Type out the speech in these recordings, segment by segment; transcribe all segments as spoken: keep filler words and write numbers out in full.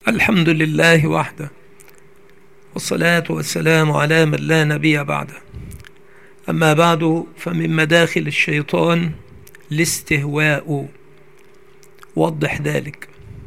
الحمد لله وحده، والصلاة والسلام على من لا نبي بعده. أما بعد، فمن مداخل الشيطان الاستهواء. وضح ذلك.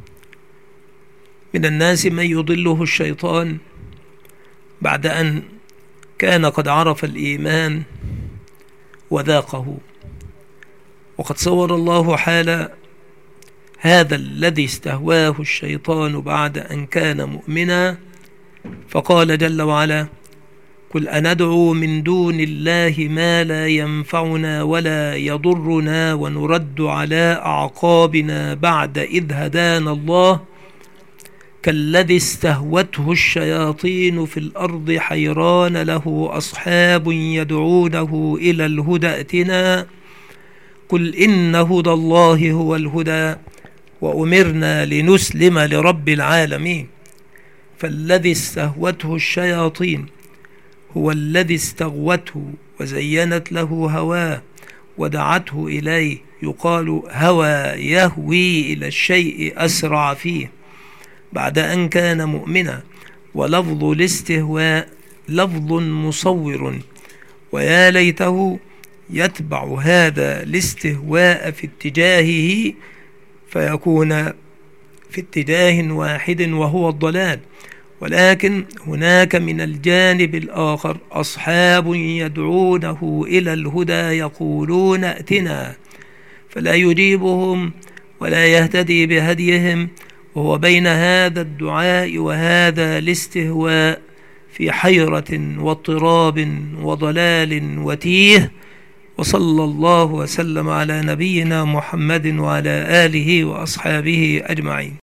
من الناس من يضله الشيطان بعد أن كان قد عرف الإيمان وذاقه، وقد صور الله حال هذا الذي استهواه الشيطان بعد أن كان مؤمنا، فقال جل وعلا: قل أندعو من دون الله ما لا ينفعنا ولا يضرنا ونرد على أعقابنا بعد إذ هدانا الله كالذي استهوته الشياطين في الأرض حيران له أصحاب يدعونه إلى الهدى ائتنا قل إن هدى الله هو الهدى وأمرنا لنسلم لرب العالمين. فالذي استهوته الشياطين هو الذي استغوته وزينت له هواه ودعته إليه. يقال هوى يهوي إلى الشيء أسرع فيه بعد أن كان مؤمنا. ولفظ الاستهواء لفظ مصور، ويا ليته يتبع هذا الاستهواء في اتجاهه فيكون في اتجاه واحد وهو الضلال. ولكن هناك من الجانب الآخر أصحاب يدعونه إلى الهدى يقولون ائتنا، فلا يجيبهم ولا يهتدي بهديهم، وهو بين هذا الدعاء وهذا الاستهواء في حيرة واضطراب وضلال وتيه. وصلى الله وسلم على نبينا محمد وعلى آله وأصحابه أجمعين.